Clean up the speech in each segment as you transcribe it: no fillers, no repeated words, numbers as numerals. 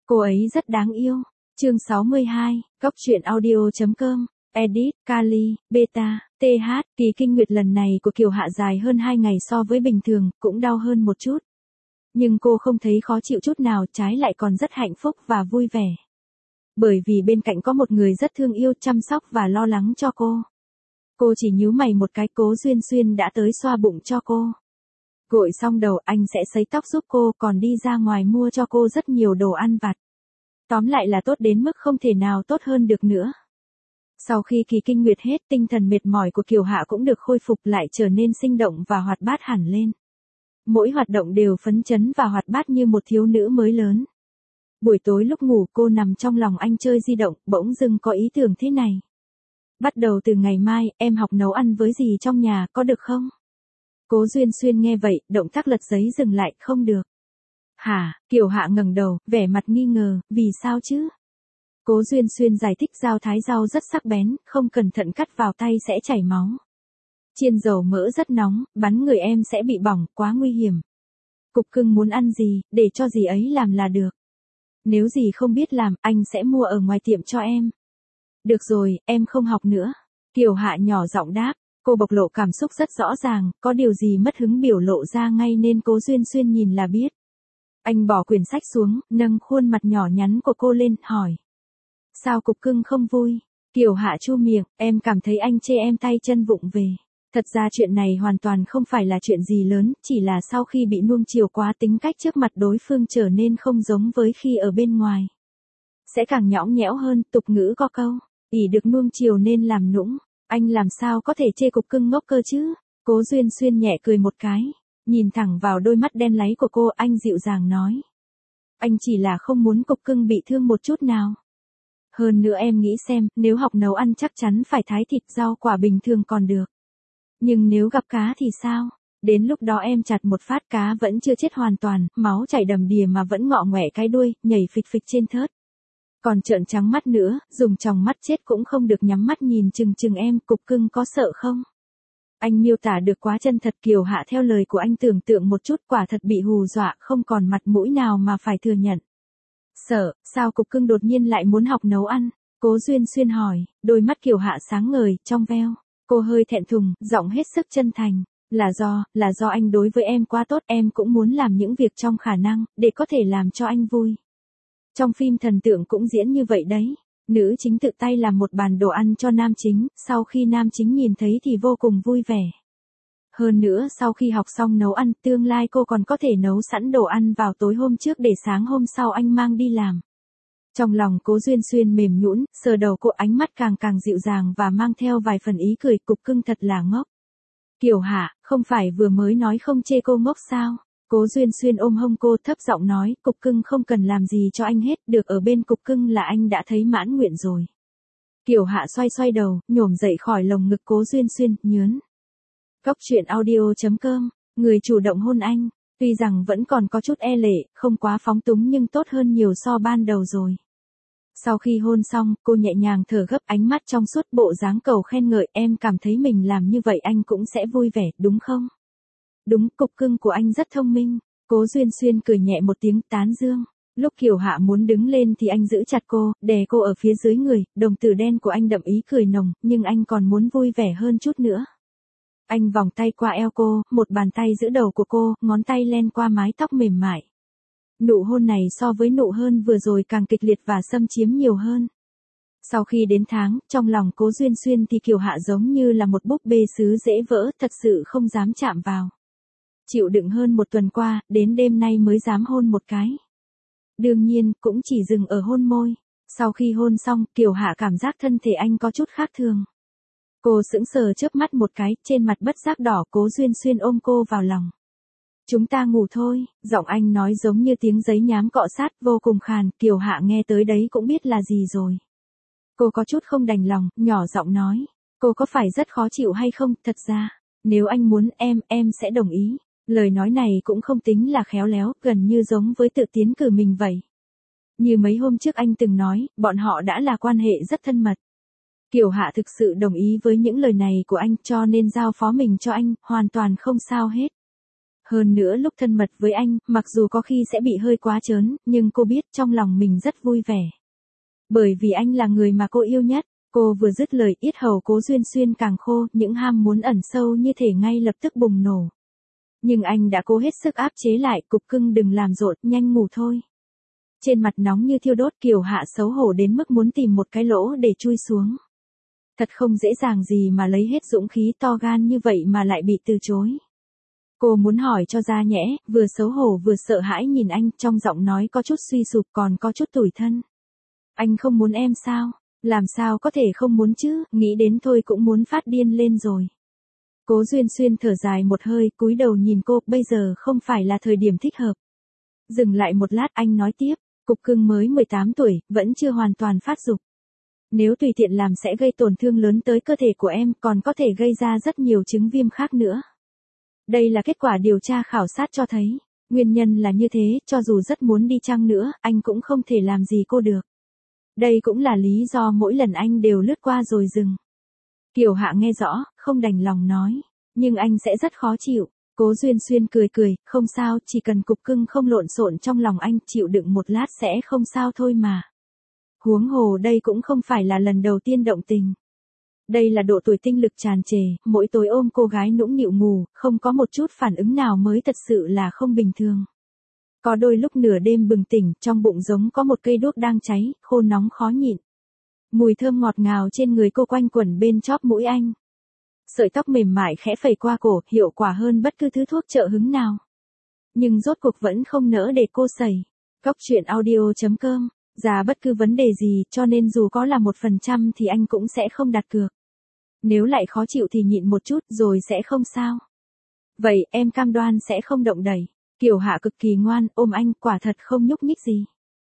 Cô ấy rất đáng yêu. Chương 62, Góc truyện audio.com, Edit, Kali, Beta, TH, kỳ kinh nguyệt lần này của Kiều Hạ dài hơn 2 ngày so với bình thường, cũng đau hơn một chút. Nhưng cô không thấy khó chịu chút nào, trái lại còn rất hạnh phúc và vui vẻ. Bởi vì bên cạnh có một người rất thương yêu, chăm sóc và lo lắng cho cô. Cô chỉ nhíu mày một cái, Cố Duyên Xuyên đã tới xoa bụng cho cô. Gội xong đầu, anh sẽ sấy tóc giúp cô, còn đi ra ngoài mua cho cô rất nhiều đồ ăn vặt. Tóm lại là tốt đến mức không thể nào tốt hơn được nữa. Sau khi kỳ kinh nguyệt hết, tinh thần mệt mỏi của Kiều Hạ cũng được khôi phục lại, trở nên sinh động và hoạt bát hẳn lên. Mỗi hoạt động đều phấn chấn và hoạt bát như một thiếu nữ mới lớn. Buổi tối lúc ngủ, cô nằm trong lòng anh chơi di động, bỗng dưng có ý tưởng thế này. Bắt đầu từ ngày mai, em học nấu ăn với dì trong nhà, có được không? Cố Duyên Xuyên nghe vậy, động tác lật giấy dừng lại, không được. Hả? Kiều Hạ ngẩng đầu, vẻ mặt nghi ngờ, vì sao chứ? Cố Duyên Xuyên giải thích dao thái rau rất sắc bén, không cẩn thận cắt vào tay sẽ chảy máu. Chiên dầu mỡ rất nóng, bắn người em sẽ bị bỏng, quá nguy hiểm. Cục cưng muốn ăn gì, để cho dì ấy làm là được. Nếu dì không biết làm, anh sẽ mua ở ngoài tiệm cho em. Được rồi, em không học nữa. Kiều Hạ nhỏ giọng đáp, cô bộc lộ cảm xúc rất rõ ràng, có điều gì mất hứng biểu lộ ra ngay nên Cố Duyên Xuyên nhìn là biết. Anh bỏ quyển sách xuống, nâng khuôn mặt nhỏ nhắn của cô lên, hỏi. Sao cục cưng không vui? Kiều Hạ chu miệng, em cảm thấy anh chê em tay chân vụng về. Thật ra chuyện này hoàn toàn không phải là chuyện gì lớn, chỉ là sau khi bị nuông chiều quá, tính cách trước mặt đối phương trở nên không giống với khi ở bên ngoài. Sẽ càng nhõng nhẽo hơn, tục ngữ có câu, ỷ được nuông chiều nên làm nũng. Anh làm sao có thể chê cục cưng ngốc cơ chứ? Cố Duyên Xuyên nhẹ cười một cái, nhìn thẳng vào đôi mắt đen láy của cô, anh dịu dàng nói. Anh chỉ là không muốn cục cưng bị thương một chút nào. Hơn nữa em nghĩ xem, nếu học nấu ăn chắc chắn phải thái thịt rau quả bình thường còn được. Nhưng nếu gặp cá thì sao? Đến lúc đó em chặt một phát cá vẫn chưa chết hoàn toàn, máu chảy đầm đìa mà vẫn ngọ ngoẻ cái đuôi, nhảy phịch phịch trên thớt. Còn trợn trắng mắt nữa, dùng tròng mắt chết cũng không được, nhắm mắt nhìn chừng chừng em, cục cưng có sợ không? Anh miêu tả được quá chân thật. Kiều Hạ theo lời của anh tưởng tượng một chút, quả thật bị hù dọa, không còn mặt mũi nào mà phải thừa nhận. Sợ, sao cục cưng đột nhiên lại muốn học nấu ăn? Cố Duyên Xuyên hỏi, đôi mắt Kiều Hạ sáng ngời, trong veo. Cô hơi thẹn thùng, giọng hết sức chân thành. Là do anh đối với em quá tốt, em cũng muốn làm những việc trong khả năng, để có thể làm cho anh vui. Trong phim thần tượng cũng diễn như vậy đấy. Nữ chính tự tay làm một bàn đồ ăn cho nam chính, sau khi nam chính nhìn thấy thì vô cùng vui vẻ. Hơn nữa sau khi học xong nấu ăn, tương lai cô còn có thể nấu sẵn đồ ăn vào tối hôm trước để sáng hôm sau anh mang đi làm. Trong lòng Cố Duyên Xuyên mềm nhũn, sờ đầu cô, ánh mắt càng càng dịu dàng và mang theo vài phần ý cười, cục cưng thật là ngốc. Kiều Hạ, không phải vừa mới nói không chê cô ngốc sao? Cố Duyên Xuyên ôm hông cô, thấp giọng nói, cục cưng không cần làm gì cho anh hết, được ở bên cục cưng là anh đã thấy mãn nguyện rồi. Kiều Hạ xoay xoay đầu, nhổm dậy khỏi lồng ngực Cố Duyên Xuyên, nhớn. Góc truyện audio.com, người chủ động hôn anh, tuy rằng vẫn còn có chút e lệ, không quá phóng túng nhưng tốt hơn nhiều so ban đầu rồi. Sau khi hôn xong, cô nhẹ nhàng thở gấp, ánh mắt trong suốt, bộ dáng cầu khen ngợi, em cảm thấy mình làm như vậy anh cũng sẽ vui vẻ, đúng không? Đúng, cục cưng của anh rất thông minh. Cố Duyên Xuyên cười nhẹ một tiếng, tán dương. Lúc Kiều Hạ muốn đứng lên thì anh giữ chặt cô, đè cô ở phía dưới người, đồng tử đen của anh đậm ý cười nồng, nhưng anh còn muốn vui vẻ hơn chút nữa. Anh vòng tay qua eo cô, một bàn tay giữ đầu của cô, ngón tay len qua mái tóc mềm mại. Nụ hôn này so với nụ hôn vừa rồi càng kịch liệt và xâm chiếm nhiều hơn. Sau khi đến tháng, trong lòng Cố Duyên Xuyên thì Kiều Hạ giống như là một búp bê sứ dễ vỡ, thật sự không dám chạm vào. Chịu đựng hơn một tuần qua, đến đêm nay mới dám hôn một cái. Đương nhiên, cũng chỉ dừng ở hôn môi. Sau khi hôn xong, Kiều Hạ cảm giác thân thể anh có chút khác thường. Cô sững sờ chớp mắt một cái, trên mặt bất giác đỏ. Cố Duyên Xuyên ôm cô vào lòng. Chúng ta ngủ thôi, giọng anh nói giống như tiếng giấy nhám cọ sát, vô cùng khàn. Kiều Hạ nghe tới đấy cũng biết là gì rồi. Cô có chút không đành lòng, nhỏ giọng nói. Cô có phải rất khó chịu hay không? Thật ra, nếu anh muốn em sẽ đồng ý. Lời nói này cũng không tính là khéo léo, gần như giống với tự tiến cử mình vậy. Như mấy hôm trước anh từng nói, bọn họ đã là quan hệ rất thân mật. Kiều Hạ thực sự đồng ý với những lời này của anh, cho nên giao phó mình cho anh, hoàn toàn không sao hết. Hơn nữa lúc thân mật với anh, mặc dù có khi sẽ bị hơi quá trớn, nhưng cô biết trong lòng mình rất vui vẻ. Bởi vì anh là người mà cô yêu nhất. Cô vừa dứt lời, yết hầu Cố Duyên Xuyên càng khô, những ham muốn ẩn sâu như thể ngay lập tức bùng nổ. Nhưng anh đã cố hết sức áp chế lại, cục cưng đừng làm rộn, nhanh ngủ thôi. Trên mặt nóng như thiêu đốt, Kiều Hạ xấu hổ đến mức muốn tìm một cái lỗ để chui xuống. Thật không dễ dàng gì mà lấy hết dũng khí to gan như vậy mà lại bị từ chối. Cô muốn hỏi cho ra nhẽ, vừa xấu hổ vừa sợ hãi nhìn anh, trong giọng nói có chút suy sụp còn có chút tủi thân. Anh không muốn em sao? Làm sao có thể không muốn chứ, nghĩ đến thôi cũng muốn phát điên lên rồi. Cố Duyên Xuyên thở dài một hơi, cúi đầu nhìn cô, bây giờ không phải là thời điểm thích hợp. Dừng lại một lát anh nói tiếp, cục cưng mới 18 tuổi, vẫn chưa hoàn toàn phát dục. Nếu tùy tiện làm sẽ gây tổn thương lớn tới cơ thể của em, còn có thể gây ra rất nhiều chứng viêm khác nữa. Đây là kết quả điều tra khảo sát cho thấy. Nguyên nhân là như thế, cho dù rất muốn đi chăng nữa, anh cũng không thể làm gì cô được. Đây cũng là lý do mỗi lần anh đều lướt qua rồi dừng. Kiều Hạ nghe rõ, không đành lòng nói. Nhưng anh sẽ rất khó chịu. Cố Duyên Xuyên cười cười, không sao, chỉ cần cục cưng không lộn xộn trong lòng anh, chịu đựng một lát sẽ không sao thôi mà. Huống hồ đây cũng không phải là lần đầu tiên động tình. Đây là độ tuổi tinh lực tràn trề, mỗi tối ôm cô gái nũng nịu ngủ, không có một chút phản ứng nào mới thật sự là không bình thường. Có đôi lúc nửa đêm bừng tỉnh, trong bụng giống có một cây đuốc đang cháy, khô nóng khó nhịn. Mùi thơm ngọt ngào trên người cô quanh quẩn bên chóp mũi anh. Sợi tóc mềm mại khẽ phẩy qua cổ, hiệu quả hơn bất cứ thứ thuốc trợ hứng nào. Nhưng rốt cuộc vẫn không nỡ để cô sẩy. Góc truyện audio.com, ra bất cứ vấn đề gì, cho nên dù có là 1% thì anh cũng sẽ không đặt cược. Nếu lại khó chịu thì nhịn một chút rồi sẽ không sao. Vậy em cam đoan sẽ không động đẩy. Kiều Hạ cực kỳ ngoan, ôm anh, quả thật không nhúc nhích gì.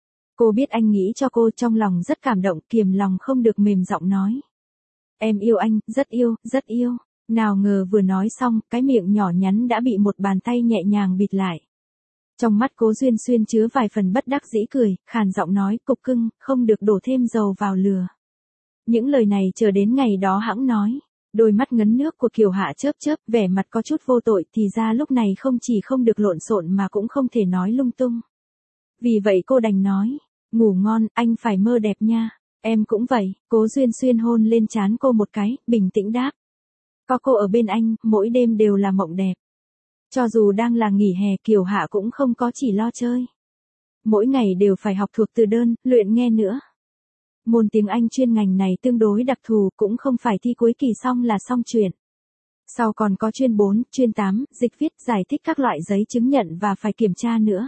Cô biết anh nghĩ cho cô, trong lòng rất cảm động, kiềm lòng không được mềm giọng nói. Em yêu anh, rất yêu, rất yêu. Nào ngờ vừa nói xong, cái miệng nhỏ nhắn đã bị một bàn tay nhẹ nhàng bịt lại. Trong mắt Cố Duyên Xuyên chứa vài phần bất đắc dĩ cười, khàn giọng nói, cục cưng, không được đổ thêm dầu vào lửa. Những lời này chờ đến ngày đó hẵng nói. Đôi mắt ngấn nước của Kiều Hạ chớp chớp, vẻ mặt có chút vô tội, thì ra lúc này không chỉ không được lộn xộn mà cũng không thể nói lung tung. Vì vậy cô đành nói, ngủ ngon, anh phải mơ đẹp nha. Em cũng vậy. Cố Duyên Xuyên hôn lên trán cô một cái, bình tĩnh đáp. Có cô ở bên anh, mỗi đêm đều là mộng đẹp. Cho dù đang là nghỉ hè, Kiều Hạ cũng không có chỉ lo chơi. Mỗi ngày đều phải học thuộc từ đơn, luyện nghe nữa. Môn tiếng Anh chuyên ngành này tương đối đặc thù, cũng không phải thi cuối kỳ xong là xong chuyện. Sau còn có chuyên 4, chuyên 8, dịch viết, giải thích các loại giấy chứng nhận và phải kiểm tra nữa.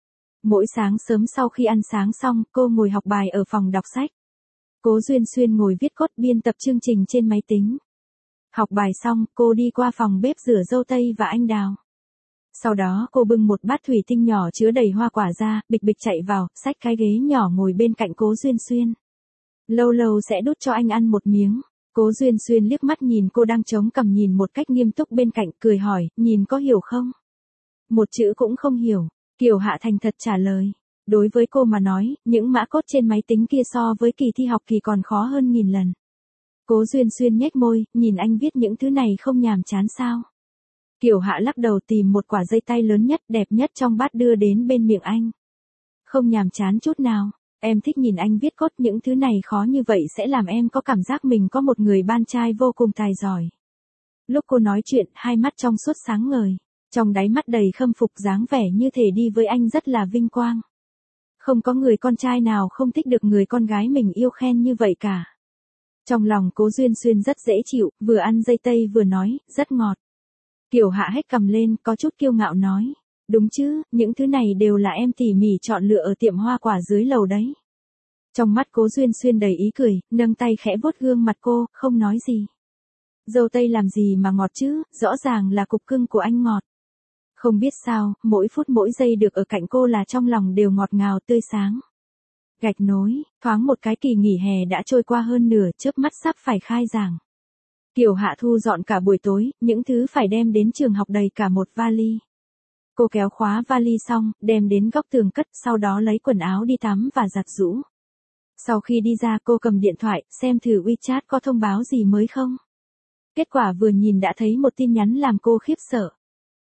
Mỗi sáng sớm sau khi ăn sáng xong, cô ngồi học bài ở phòng đọc sách. Cố Duyên Xuyên ngồi viết cốt biên tập chương trình trên máy tính. Học bài xong, cô đi qua phòng bếp rửa dâu tây và anh đào. Sau đó cô bưng một bát thủy tinh nhỏ chứa đầy hoa quả ra, bịch bịch chạy vào, xách cái ghế nhỏ ngồi bên cạnh Cố Duyên Xuyên. Lâu lâu sẽ đút cho anh ăn một miếng. Cố Duyên Xuyên liếc mắt nhìn cô đang chống cằm nhìn một cách nghiêm túc bên cạnh, cười hỏi, nhìn có hiểu không? Một chữ cũng không hiểu. Kiều Hạ thành thật trả lời. Đối với cô mà nói, những mã cốt trên máy tính kia so với kỳ thi học kỳ còn khó hơn nghìn lần. Cố Duyên Xuyên nhếch môi, nhìn anh viết những thứ này không nhàm chán sao? Kiều Hạ lắc đầu tìm một quả dây tay lớn nhất, đẹp nhất trong bát đưa đến bên miệng anh. Không nhàm chán chút nào. Em thích nhìn anh viết cốt, những thứ này khó như vậy sẽ làm em có cảm giác mình có một người bạn trai vô cùng tài giỏi. Lúc cô nói chuyện, hai mắt trong suốt sáng ngời. Trong đáy mắt đầy khâm phục, dáng vẻ như thể đi với anh rất là vinh quang. Không có người con trai nào không thích được người con gái mình yêu khen như vậy cả. Trong lòng Cố Duyên Xuyên rất dễ chịu, vừa ăn dây tây vừa nói, rất ngọt. Kiều Hạ hét cầm lên, có chút kiêu ngạo nói. Đúng chứ, những thứ này đều là em tỉ mỉ chọn lựa ở tiệm hoa quả dưới lầu đấy. Trong mắt Cố Duyên Xuyên đầy ý cười, nâng tay khẽ vuốt gương mặt cô, không nói gì. Dâu tây làm gì mà ngọt chứ, rõ ràng là cục cưng của anh ngọt. Không biết sao, mỗi phút mỗi giây được ở cạnh cô là trong lòng đều ngọt ngào tươi sáng. Gạch nối, thoáng một cái kỳ nghỉ hè đã trôi qua hơn nửa, chớp mắt sắp phải khai giảng. Kiều Hạ thu dọn cả buổi tối, những thứ phải đem đến trường học đầy cả một vali. Cô kéo khóa vali xong, đem đến góc tường cất, sau đó lấy quần áo đi tắm và giặt giũ. Sau khi đi ra cô cầm điện thoại, xem thử WeChat có thông báo gì mới không. Kết quả vừa nhìn đã thấy một tin nhắn làm cô khiếp sợ.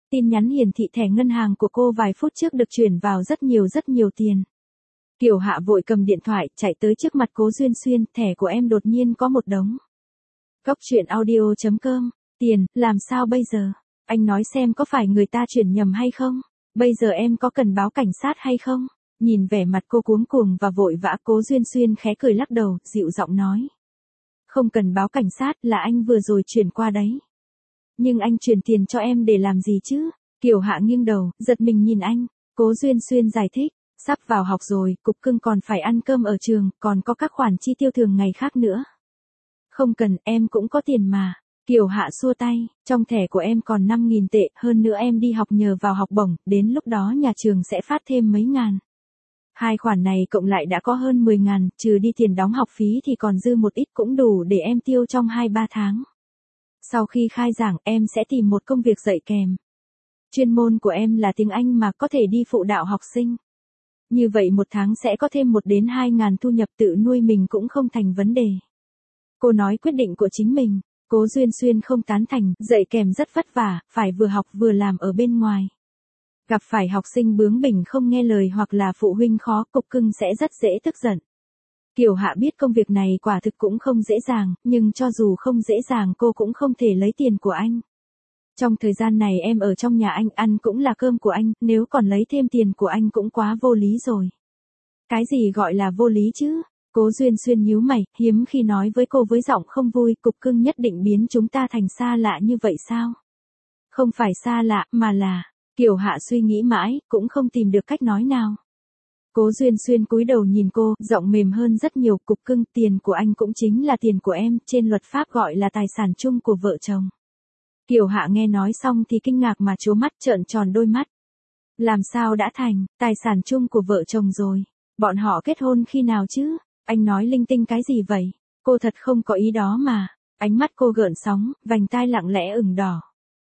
tin nhắn hiển thị thẻ ngân hàng của cô vài phút trước được chuyển vào rất nhiều tiền. Kiều Hạ vội cầm điện thoại, chạy tới trước mặt Cố Duyên Xuyên, thẻ của em đột nhiên có một đống. Cốc truyện audio.com, tiền, làm sao bây giờ? Anh nói xem có phải người ta chuyển nhầm hay không? Bây giờ em có cần báo cảnh sát hay không? Nhìn vẻ mặt cô cuống cuồng và vội vã, Cố Duyên Xuyên khẽ cười lắc đầu, dịu giọng nói. Không cần báo cảnh sát, là anh vừa rồi chuyển qua đấy. Nhưng anh chuyển tiền cho em để làm gì chứ? Kiều Hạ nghiêng đầu, giật mình nhìn anh. Cố Duyên Xuyên giải thích, sắp vào học rồi, Cục Cưng còn phải ăn cơm ở trường, còn có các khoản chi tiêu thường ngày khác nữa. Không cần, em cũng có tiền mà. Kiều Hạ xua tay, trong thẻ của em còn 5.000 tệ, hơn nữa em đi học nhờ vào học bổng, đến lúc đó nhà trường sẽ phát thêm mấy ngàn. Hai khoản này cộng lại đã có hơn 10.000, trừ đi tiền đóng học phí thì còn dư một ít, cũng đủ để em tiêu trong 2-3 tháng. Sau khi khai giảng, em sẽ tìm một công việc dạy kèm. Chuyên môn của em là tiếng Anh mà, có thể đi phụ đạo học sinh. Như vậy một tháng sẽ có thêm 1 đến 2 ngàn thu nhập, tự nuôi mình cũng không thành vấn đề. Cô nói quyết định của chính mình. Cố Duyên Xuyên không tán thành, dạy kèm rất vất vả, phải vừa học vừa làm ở bên ngoài. Gặp phải học sinh bướng bỉnh không nghe lời hoặc là phụ huynh khó, Cục Cưng sẽ rất dễ tức giận. Kiều Hạ biết công việc này quả thực cũng không dễ dàng, nhưng cho dù không dễ dàng cô cũng không thể lấy tiền của anh. Trong thời gian này em ở trong nhà anh, ăn cũng là cơm của anh, nếu còn lấy thêm tiền của anh cũng quá vô lý rồi. Cái gì gọi là vô lý chứ? Cố Duyên Xuyên nhíu mày, hiếm khi nói với cô với giọng không vui, Cục Cưng nhất định biến chúng ta thành xa lạ như vậy sao? Không phải xa lạ, mà là... Kiều Hạ suy nghĩ mãi, cũng không tìm được cách nói nào. Cố Duyên Xuyên cúi đầu nhìn cô, giọng mềm hơn rất nhiều, Cục Cưng, tiền của anh cũng chính là tiền của em, trên luật pháp gọi là tài sản chung của vợ chồng. Kiều Hạ nghe nói xong thì kinh ngạc mà trố mắt, trợn tròn đôi mắt. Làm sao đã thành tài sản chung của vợ chồng rồi? Bọn họ kết hôn khi nào chứ? Anh nói linh tinh cái gì vậy? Cô thật không có ý đó mà. Ánh mắt cô gợn sóng, vành tai lặng lẽ ửng đỏ.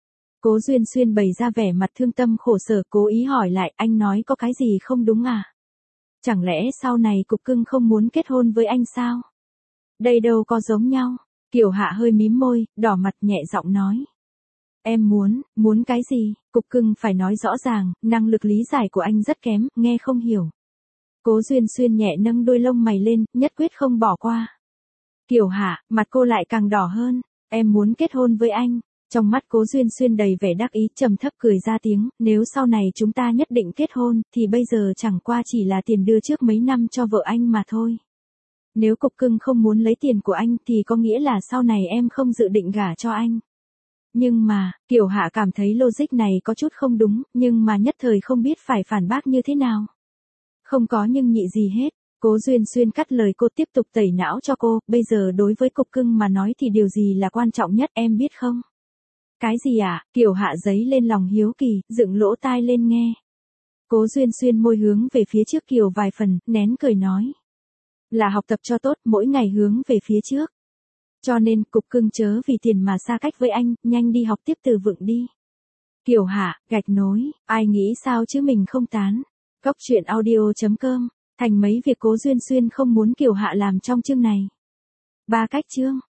Cố Duyên Xuyên bày ra vẻ mặt thương tâm khổ sở, cố ý hỏi lại, anh nói có cái gì không đúng à? Chẳng lẽ sau này Cục Cưng không muốn kết hôn với anh sao? Đây đâu có giống nhau. Kiều Hạ hơi mím môi, đỏ mặt, nhẹ giọng nói. Em muốn cái gì? Cục Cưng phải nói rõ ràng, năng lực lý giải của anh rất kém, nghe không hiểu. Cố Duyên Xuyên nhẹ nâng đôi lông mày lên, nhất quyết không bỏ qua. Kiều Hạ, mặt cô lại càng đỏ hơn. Em muốn kết hôn với anh. Trong mắt Cố Duyên Xuyên đầy vẻ đắc ý, trầm thấp cười ra tiếng, nếu sau này chúng ta nhất định kết hôn, thì bây giờ chẳng qua chỉ là tiền đưa trước mấy năm cho vợ anh mà thôi. Nếu Cục Cưng không muốn lấy tiền của anh thì có nghĩa là sau này em không dự định gả cho anh. Nhưng mà, Kiều Hạ cảm thấy logic này có chút không đúng, nhưng mà nhất thời không biết phải phản bác như thế nào. Không có nhưng nhị gì hết. Cố Duyên Xuyên cắt lời cô, tiếp tục tẩy não cho cô, bây giờ đối với Cục Cưng mà nói thì điều gì là quan trọng nhất, em biết không? Cái gì à? Kiều Hạ giấy lên lòng hiếu kỳ, dựng lỗ tai lên nghe. Cố Duyên Xuyên môi hướng về phía trước Kiều vài phần, nén cười nói. Là học tập cho tốt, mỗi ngày hướng về phía trước. Cho nên, Cục Cưng chớ vì tiền mà xa cách với anh, nhanh đi học tiếp từ vựng đi. Kiều Hạ, gạch nối, ai nghĩ sao chứ mình không tán. Cốc truyện audio.com, thành mấy việc Cố Duyên Xuyên không muốn Kiều Hạ làm trong chương này. 3 cách chương.